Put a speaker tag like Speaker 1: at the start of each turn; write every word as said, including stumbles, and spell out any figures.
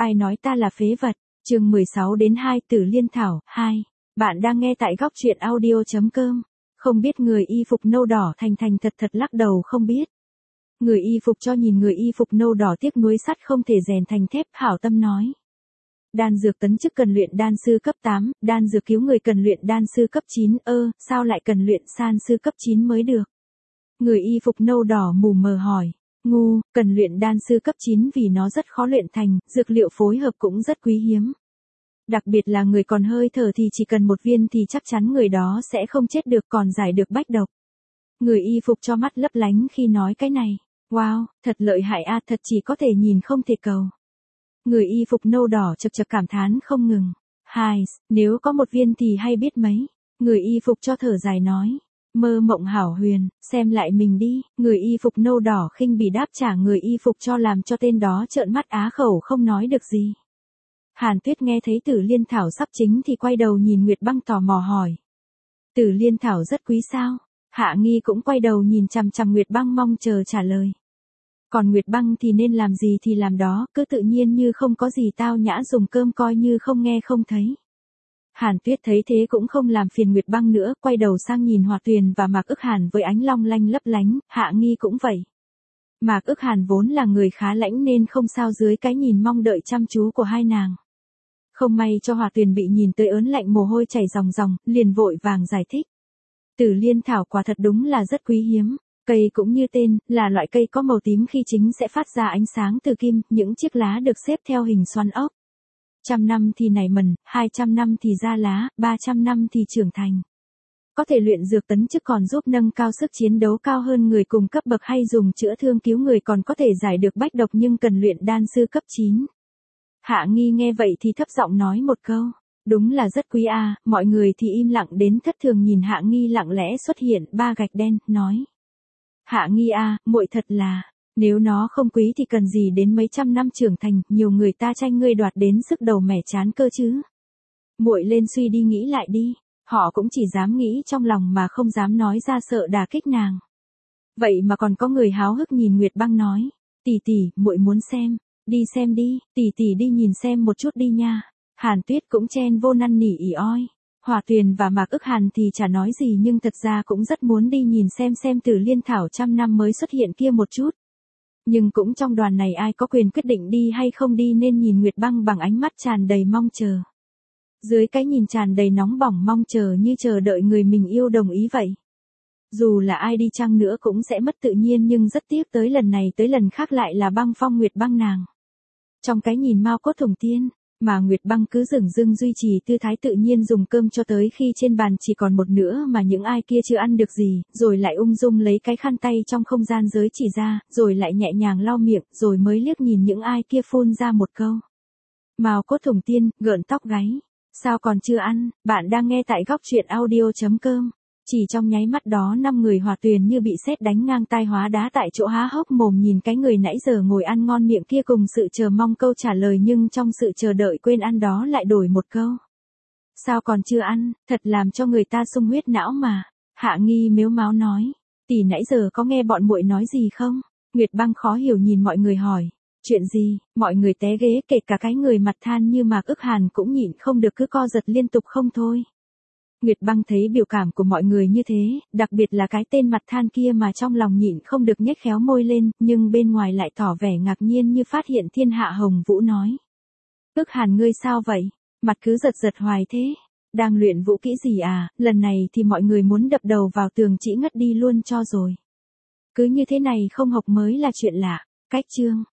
Speaker 1: ai nói ta là phế vật, chương mười sáu đến hai Tử Liên Thảo, hai. Bạn đang nghe tại góc truyện audio.com. Không biết người y phục nâu đỏ thành thành thật thật lắc đầu không biết. Người y phục cho nhìn người y phục nâu đỏ tiếc nuối sắt không thể rèn thành thép, hảo tâm nói. Đan dược tấn chức cần luyện đan sư cấp tám, đan dược cứu người cần luyện đan sư cấp chín, ơ, sao lại cần luyện san sư cấp chín mới được? Người y phục nâu đỏ mù mờ hỏi. Ngu, cần luyện đan sư cấp chín vì nó rất khó luyện thành, dược liệu phối hợp cũng rất quý hiếm. Đặc biệt là người còn hơi thở thì chỉ cần một viên thì chắc chắn người đó sẽ không chết được còn giải được bách độc. Người y phục cho mắt lấp lánh khi nói cái này. Wow, thật lợi hại a, thật chỉ có thể nhìn không thể cầu. Người y phục nâu đỏ chật chật cảm thán không ngừng. Hai, nếu có một viên thì hay biết mấy. Người y phục cho thở dài nói. Mơ mộng hảo huyền, xem lại mình đi. Người y phục nâu đỏ khinh bỉ đáp trả người y phục cho làm cho tên đó trợn mắt á khẩu không nói được gì. Hàn Tuyết nghe thấy Tử Liên Thảo sắp chính thì quay đầu nhìn Nguyệt Băng tò mò hỏi. Tử Liên Thảo rất quý sao? Hạ Nghi cũng quay đầu nhìn chằm chằm Nguyệt Băng mong chờ trả lời. Còn Nguyệt Băng thì nên làm gì thì làm đó, cứ tự nhiên như không có gì tao nhã dùng cơm coi như không nghe không thấy. Hàn Tuyết thấy thế cũng không làm phiền Nguyệt Băng nữa, quay đầu sang nhìn Hòa Tuyền và Mạc Ức Hàn với ánh long lanh lấp lánh, Hạ Nghi cũng vậy. Mạc Ức Hàn vốn là người khá lãnh nên không sao dưới cái nhìn mong đợi chăm chú của hai nàng. Không may cho Hòa Tuyền bị nhìn tới ớn lạnh mồ hôi chảy ròng ròng, liền vội vàng giải thích. Tử Liên Thảo quả thật đúng là rất quý hiếm. Cây cũng như tên, là loại cây có màu tím khi chính sẽ phát ra ánh sáng từ kim, những chiếc lá được xếp theo hình xoắn ốc. Trăm năm thì nảy mầm, hai trăm năm thì ra lá, ba trăm năm thì trưởng thành. Có thể luyện dược tấn chức còn giúp nâng cao sức chiến đấu cao hơn người cùng cấp bậc hay dùng chữa thương cứu người còn có thể giải được bách độc nhưng cần luyện đan sư cấp chín. Hạ Nghi nghe vậy thì thấp giọng nói một câu. Đúng là rất quý a, à, mọi người thì im lặng đến thất thường nhìn Hạ Nghi lặng lẽ xuất hiện ba gạch đen, nói. Hạ Nghi a, à, muội thật là, nếu nó không quý thì cần gì đến mấy trăm năm trưởng thành, nhiều người ta tranh ngươi đoạt đến sức đầu mẻ chán cơ chứ. Muội lên suy đi nghĩ lại đi, họ cũng chỉ dám nghĩ trong lòng mà không dám nói ra sợ đả kích nàng. Vậy mà còn có người háo hức nhìn Nguyệt Băng nói, tỷ tỷ, muội muốn xem, đi xem đi, tỷ tỷ đi nhìn xem một chút đi nha. Hàn Tuyết cũng chen vô năn nỉ ỉ oi. Hòa Tuyền và Mạc Ức Hàn thì chả nói gì nhưng thật ra cũng rất muốn đi nhìn xem xem Tử Liên Thảo trăm năm mới xuất hiện kia một chút. Nhưng cũng trong đoàn này ai có quyền quyết định đi hay không đi nên nhìn Nguyệt Băng bằng ánh mắt tràn đầy mong chờ. Dưới cái nhìn tràn đầy nóng bỏng mong chờ như chờ đợi người mình yêu đồng ý vậy. Dù là ai đi chăng nữa cũng sẽ mất tự nhiên nhưng rất tiếc tới lần này tới lần khác lại là Băng Phong Nguyệt Băng nàng. Trong cái nhìn Mao Cốt Thủng Tiên. Mà Nguyệt Băng cứ dửng dưng duy trì tư thái tự nhiên dùng cơm cho tới khi trên bàn chỉ còn một nửa mà những ai kia chưa ăn được gì, rồi lại ung dung lấy cái khăn tay trong không gian giới chỉ ra, rồi lại nhẹ nhàng lau miệng, rồi mới liếc nhìn những ai kia phun ra một câu. Mao Cốt Thủng Tiên, gợn tóc gáy. Sao còn chưa ăn, bạn đang nghe tại góc truyện audio.com. Chỉ trong nháy mắt đó năm người Hòa Tuyền như bị sét đánh ngang tai hóa đá tại chỗ há hốc mồm nhìn cái người nãy giờ ngồi ăn ngon miệng kia cùng sự chờ mong câu trả lời nhưng trong sự chờ đợi quên ăn đó lại đổi một câu. Sao còn chưa ăn, thật làm cho người ta sung huyết não mà. Hạ Nghi mếu máo nói, tỷ nãy giờ có nghe bọn muội nói gì không? Nguyệt Băng khó hiểu nhìn mọi người hỏi, chuyện gì? Mọi người té ghế kể cả cái người mặt than như Mạc Ức Hàn cũng nhịn không được cứ co giật liên tục không thôi. Nguyệt Băng thấy biểu cảm của mọi người như thế, đặc biệt là cái tên mặt than kia mà trong lòng nhịn không được nhếch khéo môi lên, nhưng bên ngoài lại tỏ vẻ ngạc nhiên như phát hiện thiên hạ hồng vũ nói. Ức Hàn ngươi sao vậy? Mặt cứ giật giật hoài thế. Đang luyện vũ kỹ gì à, lần này thì mọi người muốn đập đầu vào tường chỉ ngất đi luôn cho rồi. Cứ như thế này không học mới là chuyện lạ. Cách chương.